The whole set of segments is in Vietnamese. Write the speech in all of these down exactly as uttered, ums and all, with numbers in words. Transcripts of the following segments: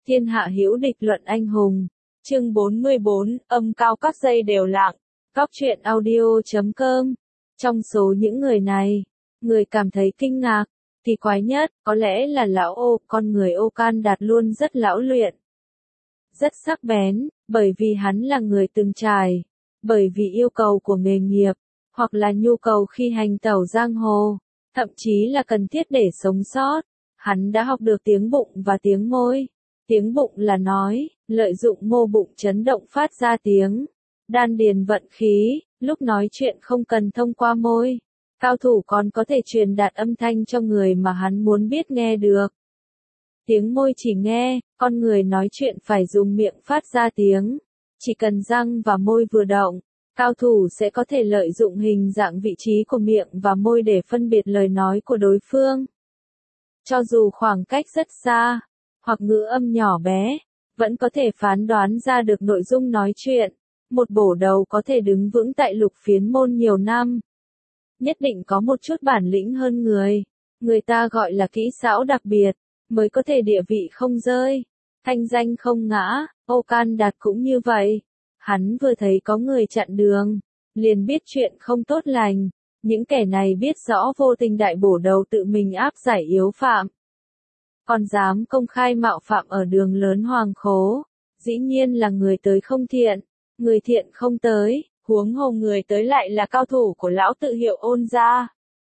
Thiên hạ hữu địch luận anh hùng. Chương bốn mươi bốn, âm cao các dây đều lặng. Góc truyện audio chấm com. Trong số những người này, người cảm thấy kinh ngạc, thì quái nhất, có lẽ là lão Ô, con người Ô Can Đạt luôn rất lão luyện. Rất sắc bén, bởi vì hắn là người từng trải, bởi vì yêu cầu của nghề nghiệp, hoặc là nhu cầu khi hành tẩu giang hồ, thậm chí là cần thiết để sống sót. Hắn đã học được tiếng bụng và tiếng môi. Tiếng bụng là nói, lợi dụng mô bụng chấn động phát ra tiếng. Đan điền vận khí, lúc nói chuyện không cần thông qua môi. Cao thủ còn có thể truyền đạt âm thanh cho người mà hắn muốn biết nghe được. Tiếng môi chỉ nghe, con người nói chuyện phải dùng miệng phát ra tiếng. Chỉ cần răng và môi vừa động, cao thủ sẽ có thể lợi dụng hình dạng vị trí của miệng và môi để phân biệt lời nói của đối phương. Cho dù khoảng cách rất xa, hoặc ngữ âm nhỏ bé, vẫn có thể phán đoán ra được nội dung nói chuyện. Một bổ đầu có thể đứng vững tại lục phiến môn nhiều năm. Nhất định có một chút bản lĩnh hơn người. Người ta gọi là kỹ xảo đặc biệt, mới có thể địa vị không rơi, thanh danh không ngã. Ô Can Đạt cũng như vậy. Hắn vừa thấy có người chặn đường, liền biết chuyện không tốt lành. Những kẻ này biết rõ vô tình đại bổ đầu tự mình áp giải yếu phạm. Còn dám công khai mạo phạm ở đường lớn Hoàng Khố, dĩ nhiên là người tới không thiện, người thiện không tới, huống hồ người tới lại là cao thủ của lão tự hiệu Ôn gia.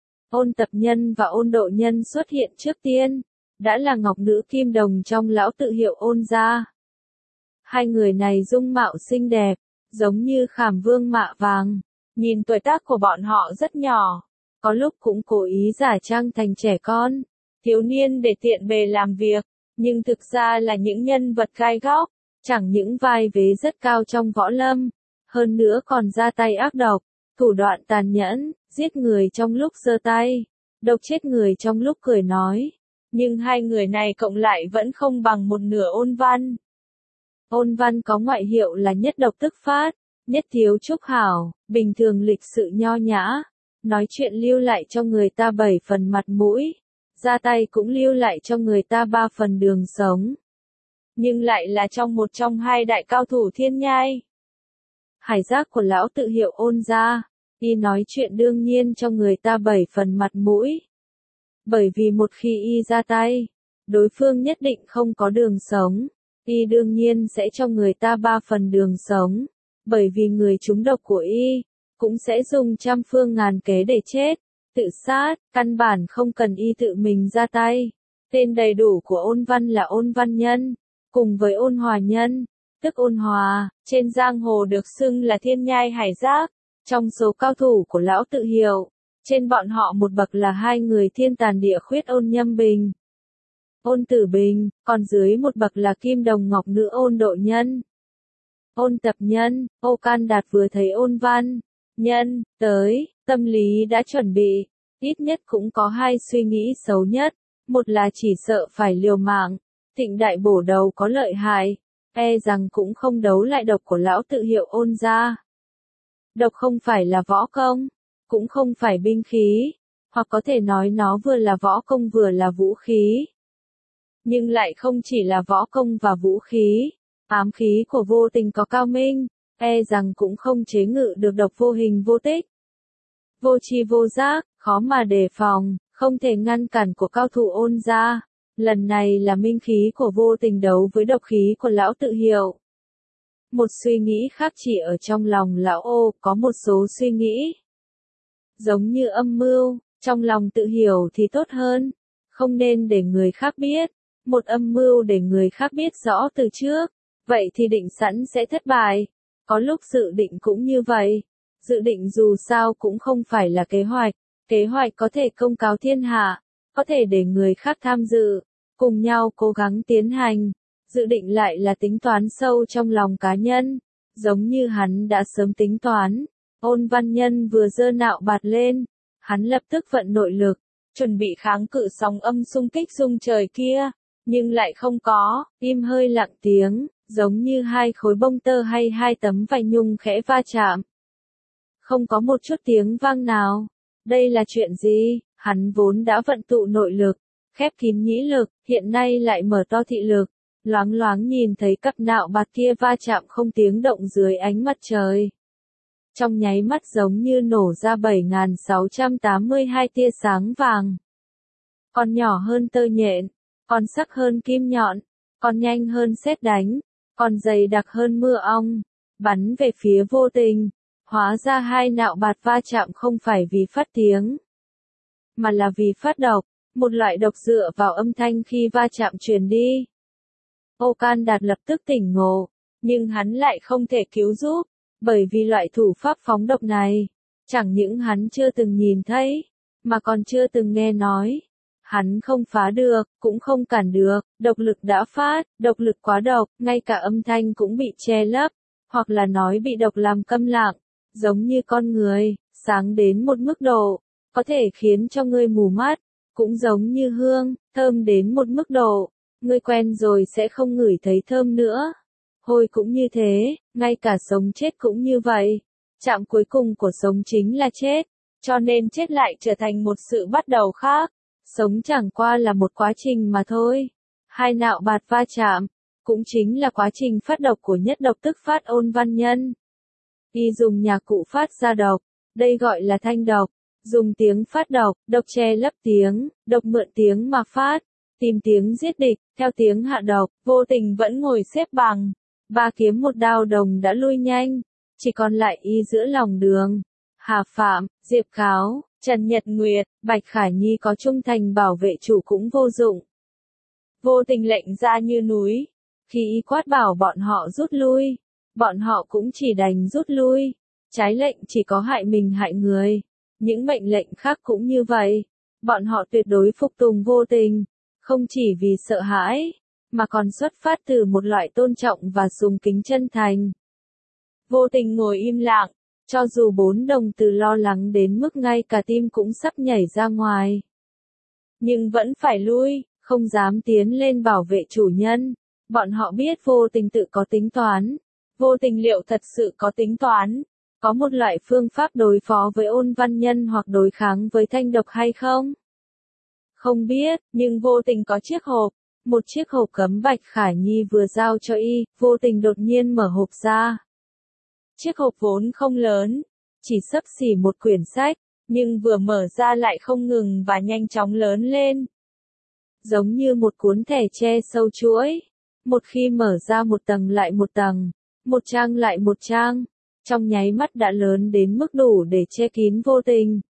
Ôn Tập Nhân và Ôn Độ Nhân xuất hiện trước tiên, đã là ngọc nữ kim đồng trong lão tự hiệu Ôn gia. Hai người này dung mạo xinh đẹp, giống như khảm vương mạ vàng, nhìn tuổi tác của bọn họ rất nhỏ, có lúc cũng cố ý giả trang thành trẻ con, thiếu niên để tiện bề làm việc, nhưng thực ra là những nhân vật gai góc, chẳng những vai vế rất cao trong võ lâm, hơn nữa còn ra tay ác độc, thủ đoạn tàn nhẫn, giết người trong lúc giơ tay, độc chết người trong lúc cười nói. Nhưng hai người này cộng lại vẫn không bằng một nửa Ôn Văn. Ôn Văn có ngoại hiệu là nhất độc tức phát, nhất thiếu trúc hảo, bình thường lịch sự nho nhã, nói chuyện lưu lại cho người ta bảy phần mặt mũi, ra tay cũng lưu lại cho người ta ba phần đường sống. Nhưng lại là trong một trong hai đại cao thủ thiên nhai. Hải giác của lão tự hiệu Ôn gia, y nói chuyện đương nhiên cho người ta bảy phần mặt mũi. Bởi vì một khi y ra tay, đối phương nhất định không có đường sống, y đương nhiên sẽ cho người ta ba phần đường sống. Bởi vì người trúng độc của y, cũng sẽ dùng trăm phương ngàn kế để chết, tự sát, căn bản không cần y tự mình ra tay. Tên đầy đủ của Ôn Văn là Ôn Văn Nhân, cùng với Ôn Hòa Nhân, tức Ôn Hòa, trên giang hồ được xưng là thiên nhai hải giác. Trong số cao thủ của lão tự hiệu, trên bọn họ một bậc là hai người thiên tàn địa khuyết Ôn Nhâm Bình, Ôn Tử Bình, còn dưới một bậc là kim đồng ngọc nữ Ôn Độ Nhân. Ôn Tập Nhân, Ô Can Đạt vừa thấy Ôn Văn Nhân tới, tâm lý đã chuẩn bị, ít nhất cũng có hai suy nghĩ xấu nhất, một là chỉ sợ phải liều mạng, Thịnh đại bổ đầu có lợi hại, e rằng cũng không đấu lại độc của lão tự hiệu Ôn gia. Độc không phải là võ công, cũng không phải binh khí, hoặc có thể nói nó vừa là võ công vừa là vũ khí. Nhưng lại không chỉ là võ công và vũ khí, ám khí của vô tình có cao minh, e rằng cũng không chế ngự được độc vô hình vô tích. Vô tri vô giác, khó mà đề phòng, không thể ngăn cản của cao thủ Ôn gia. Lần này là minh khí của vô tình đấu với độc khí của lão tự hiệu. Một suy nghĩ khác chỉ ở trong lòng lão Ô, có một số suy nghĩ giống như âm mưu, trong lòng tự hiểu thì tốt hơn, không nên để người khác biết. Một âm mưu để người khác biết rõ từ trước, vậy thì định sẵn sẽ thất bại. Có lúc dự định cũng như vậy. Dự định dù sao cũng không phải là kế hoạch. Kế hoạch có thể công cáo thiên hạ, có thể để người khác tham dự, cùng nhau cố gắng tiến hành. Dự định lại là tính toán sâu trong lòng cá nhân, giống như hắn đã sớm tính toán. Ôn Văn Nhân vừa giơ nạo bạt lên, hắn lập tức vận nội lực, chuẩn bị kháng cự sóng âm xung kích rung trời kia. Nhưng lại không có, im hơi lặng tiếng, giống như hai khối bông tơ hay hai tấm vải nhung khẽ va chạm. Không có một chút tiếng vang nào. Đây là chuyện gì? Hắn vốn đã vận tụ nội lực, khép kín nhĩ lực, hiện nay lại mở to thị lực. loáng loáng nhìn thấy cặp nạo bạt kia va chạm không tiếng động dưới ánh mặt trời. Trong nháy mắt giống như nổ ra bảy nghìn sáu trăm tám mươi hai tia sáng vàng. Còn nhỏ hơn tơ nhện, còn sắc hơn kim nhọn, còn nhanh hơn sét đánh, còn dày đặc hơn mưa ong, bắn về phía Vô Tình. Hóa ra hai nạo bạt va chạm không phải vì phát tiếng, mà là vì phát độc, một loại độc dựa vào âm thanh khi va chạm truyền đi. Ô Can Đạt lập tức tỉnh ngộ, nhưng hắn lại không thể cứu giúp, bởi vì loại thủ pháp phóng độc này, chẳng những hắn chưa từng nhìn thấy, mà còn chưa từng nghe nói. Hắn không phá được, cũng không cản được, độc lực đã phát, độc lực quá độc, ngay cả âm thanh cũng bị che lấp, hoặc là nói bị độc làm câm lặng, giống như con người, sáng đến một mức độ, có thể khiến cho ngươi mù mắt, cũng giống như hương, thơm đến một mức độ, ngươi quen rồi sẽ không ngửi thấy thơm nữa. Hôi cũng như thế, ngay cả sống chết cũng như vậy. Chạm cuối cùng của sống chính là chết, cho nên chết lại trở thành một sự bắt đầu khác. Sống chẳng qua là một quá trình mà thôi. Hai nạo bạt va chạm, cũng chính là quá trình phát độc của nhất độc tức phát Ôn Văn Nhân. Y dùng nhạc cụ phát ra độc, đây gọi là thanh độc. Dùng tiếng phát độc, độc che lấp tiếng, độc mượn tiếng mà phát, tìm tiếng giết địch, theo tiếng hạ độc. Vô Tình vẫn ngồi xếp bằng, ba kiếm một đao đồng đã lui nhanh, chỉ còn lại y giữa lòng đường. Hà Phạm, Diệp Kháo, Trần Nhật Nguyệt, Bạch Khả Nhi có trung thành bảo vệ chủ cũng vô dụng. Vô Tình lệnh ra như núi, khi y quát bảo bọn họ rút lui, bọn họ cũng chỉ đành rút lui, trái lệnh chỉ có hại mình hại người. Những mệnh lệnh khác cũng như vậy, bọn họ tuyệt đối phục tùng Vô Tình, không chỉ vì sợ hãi, mà còn xuất phát từ một loại tôn trọng và sùng kính chân thành. Vô Tình ngồi im lặng, cho dù bốn đồng tử lo lắng đến mức ngay cả tim cũng sắp nhảy ra ngoài. Nhưng vẫn phải lui, không dám tiến lên bảo vệ chủ nhân. Bọn họ biết Vô Tình tự có tính toán. Vô Tình liệu thật sự có tính toán? Có một loại phương pháp đối phó với Ôn Văn Nhân hoặc đối kháng với thanh độc hay không? Không biết, nhưng Vô Tình có chiếc hộp. Một chiếc hộp cấm Bạch Khả Nhi vừa giao cho y, Vô Tình đột nhiên mở hộp ra. Chiếc hộp vốn không lớn, chỉ xấp xỉ một quyển sách, nhưng vừa mở ra lại không ngừng và nhanh chóng lớn lên. Giống như một cuốn thẻ tre sâu chuỗi. Một khi mở ra một tầng lại một tầng, một trang lại một trang, trong nháy mắt đã lớn đến mức đủ để che kín Vô Tình.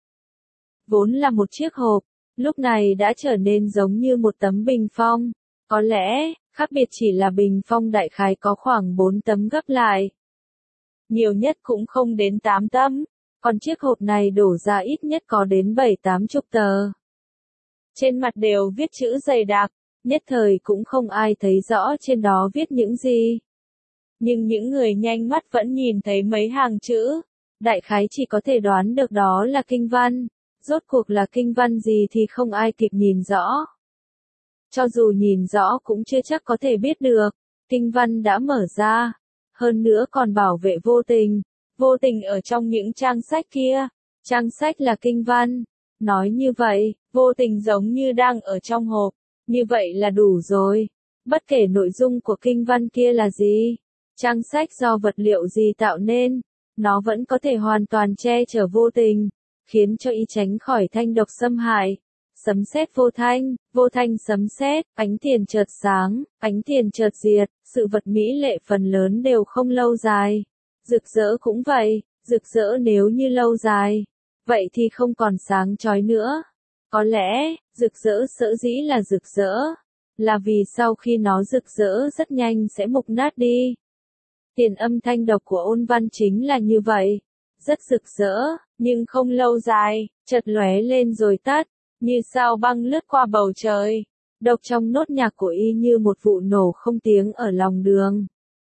Vốn là một chiếc hộp, lúc này đã trở nên giống như một tấm bình phong. Có lẽ, khác biệt chỉ là bình phong đại khái có khoảng bốn tấm gấp lại. Nhiều nhất cũng không đến tám tấm, còn chiếc hộp này đổ ra ít nhất có đến bảy tám chục tờ. Trên mặt đều viết chữ dày đặc, nhất thời cũng không ai thấy rõ trên đó viết những gì. Nhưng những người nhanh mắt vẫn nhìn thấy mấy hàng chữ, đại khái chỉ có thể đoán được đó là kinh văn, rốt cuộc là kinh văn gì thì không ai kịp nhìn rõ. Cho dù nhìn rõ cũng chưa chắc có thể biết được, kinh văn đã mở ra, hơn nữa còn bảo vệ Vô Tình. Vô Tình ở trong những trang sách kia, trang sách là kinh văn. Nói như vậy, Vô Tình giống như đang ở trong hộp, như vậy là đủ rồi. Bất kể nội dung của kinh văn kia là gì, trang sách do vật liệu gì tạo nên, nó vẫn có thể hoàn toàn che chở Vô Tình, khiến cho y tránh khỏi thanh độc xâm hại. Sấm sét vô thanh, vô thanh sấm sét, ánh tiền chợt sáng, ánh tiền chợt diệt, sự vật mỹ lệ phần lớn đều không lâu dài. Rực rỡ cũng vậy, rực rỡ nếu như lâu dài, vậy thì không còn sáng chói nữa. Có lẽ, rực rỡ sở dĩ là rực rỡ, là vì sau khi nó rực rỡ rất nhanh sẽ mục nát đi. Tiền âm thanh độc của Ôn Văn chính là như vậy, rất rực rỡ, nhưng không lâu dài, chợt lóe lên rồi tắt, như sao băng lướt qua bầu trời. Độc trong nốt nhạc của y như một vụ nổ không tiếng ở lòng đường.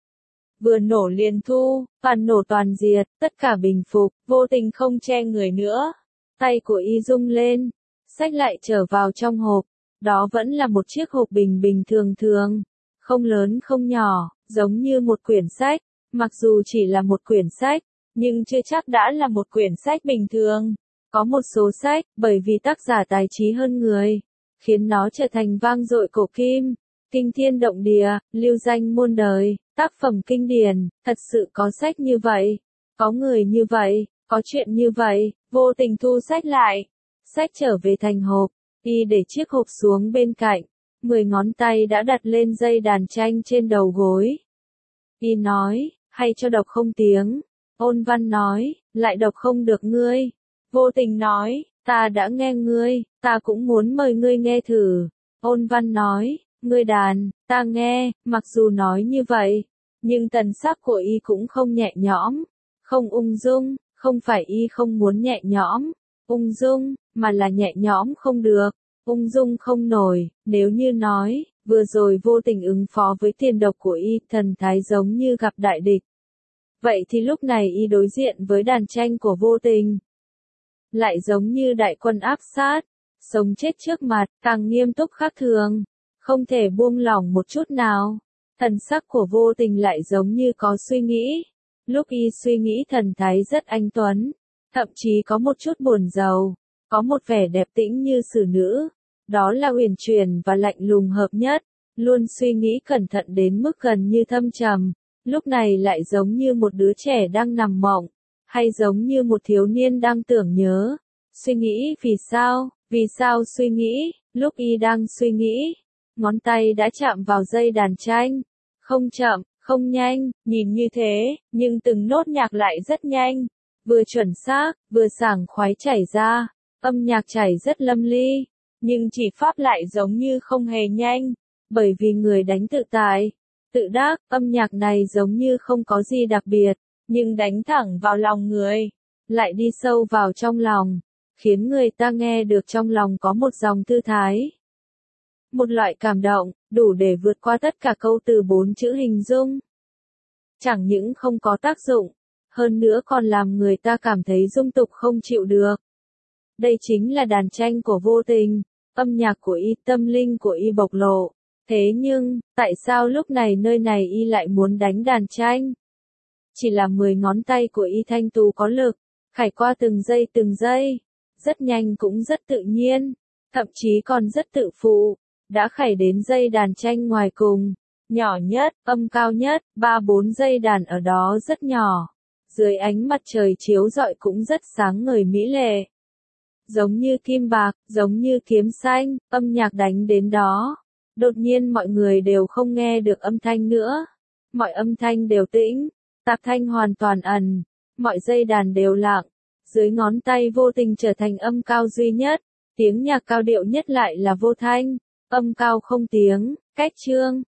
Vừa nổ liền thu, toàn nổ toàn diệt, tất cả bình phục, Vô Tình không che người nữa. Tay của y rung lên, xách lại trở vào trong hộp. Đó vẫn là một chiếc hộp bình bình thường thường, không lớn không nhỏ, giống như một quyển sách. Mặc dù chỉ là một quyển sách, nhưng chưa chắc đã là một quyển sách bình thường. Có một số sách, bởi vì tác giả tài trí hơn người, khiến nó trở thành vang dội cổ kim. kinh thiên động địa, lưu danh muôn đời, tác phẩm kinh điển, thật sự có sách như vậy, có người như vậy, có chuyện như vậy, Vô Tình thu sách lại, sách trở về thành hộp, y để chiếc hộp xuống bên cạnh, mười ngón tay đã đặt lên dây đàn tranh trên đầu gối. Y nói, hay cho đọc không tiếng, Ôn Văn nói, lại đọc không được ngươi. Vô Tình nói, ta đã nghe ngươi, ta cũng muốn mời ngươi nghe thử. Ôn Văn nói, ngươi đàn, ta nghe, mặc dù nói như vậy, nhưng tần sắc của y cũng không nhẹ nhõm, không ung dung, không phải y không muốn nhẹ nhõm, ung dung, mà là nhẹ nhõm không được, ung dung không nổi, nếu như nói, vừa rồi Vô Tình ứng phó với tiền độc của y, thần thái giống như gặp đại địch. Vậy thì lúc này y đối diện với đàn tranh của Vô Tình, lại giống như đại quân áp sát, sống chết trước mặt, càng nghiêm túc khác thường, không thể buông lỏng một chút nào. Thần sắc của Vô Tình lại giống như có suy nghĩ, lúc y suy nghĩ thần thái rất anh tuấn, thậm chí có một chút buồn rầu, có một vẻ đẹp tĩnh như xử nữ, đó là uyển chuyển và lạnh lùng hợp nhất, luôn suy nghĩ cẩn thận đến mức gần như thâm trầm, lúc này lại giống như một đứa trẻ đang nằm mộng, hay giống như một thiếu niên đang tưởng nhớ, suy nghĩ vì sao, vì sao suy nghĩ, lúc y đang suy nghĩ, ngón tay đã chạm vào dây đàn tranh, không chậm, không nhanh, nhìn như thế, nhưng từng nốt nhạc lại rất nhanh, vừa chuẩn xác, vừa sảng khoái chảy ra, âm nhạc chảy rất lâm ly, nhưng chỉ pháp lại giống như không hề nhanh, bởi vì người đánh tự tài, tự đắc, âm nhạc này giống như không có gì đặc biệt, nhưng đánh thẳng vào lòng người, lại đi sâu vào trong lòng, khiến người ta nghe được trong lòng có một dòng thư thái. Một loại cảm động, đủ để vượt qua tất cả câu từ bốn chữ hình dung. Chẳng những không có tác dụng, hơn nữa còn làm người ta cảm thấy dung tục không chịu được. Đây chính là đàn tranh của Vô Tình, âm nhạc của y, tâm linh của y bộc lộ. Thế nhưng, tại sao lúc này nơi này y lại muốn đánh đàn tranh? Chỉ là mười ngón tay của y thanh tú có lực, khải qua từng giây từng giây, rất nhanh cũng rất tự nhiên, thậm chí còn rất tự phụ, đã khải đến dây đàn tranh ngoài cùng, nhỏ nhất, âm cao nhất, ba bốn dây đàn ở đó rất nhỏ, dưới ánh mặt trời chiếu rọi cũng rất sáng ngời mỹ lệ. Giống như kim bạc, giống như kiếm xanh, âm nhạc đánh đến đó. Đột nhiên mọi người đều không nghe được âm thanh nữa. Mọi âm thanh đều tĩnh, tạp thanh hoàn toàn ẩn, mọi dây đàn đều lặng. Dưới ngón tay Vô Tình trở thành âm cao duy nhất, tiếng nhạc cao điệu nhất lại là vô thanh, âm cao không tiếng, cách chương.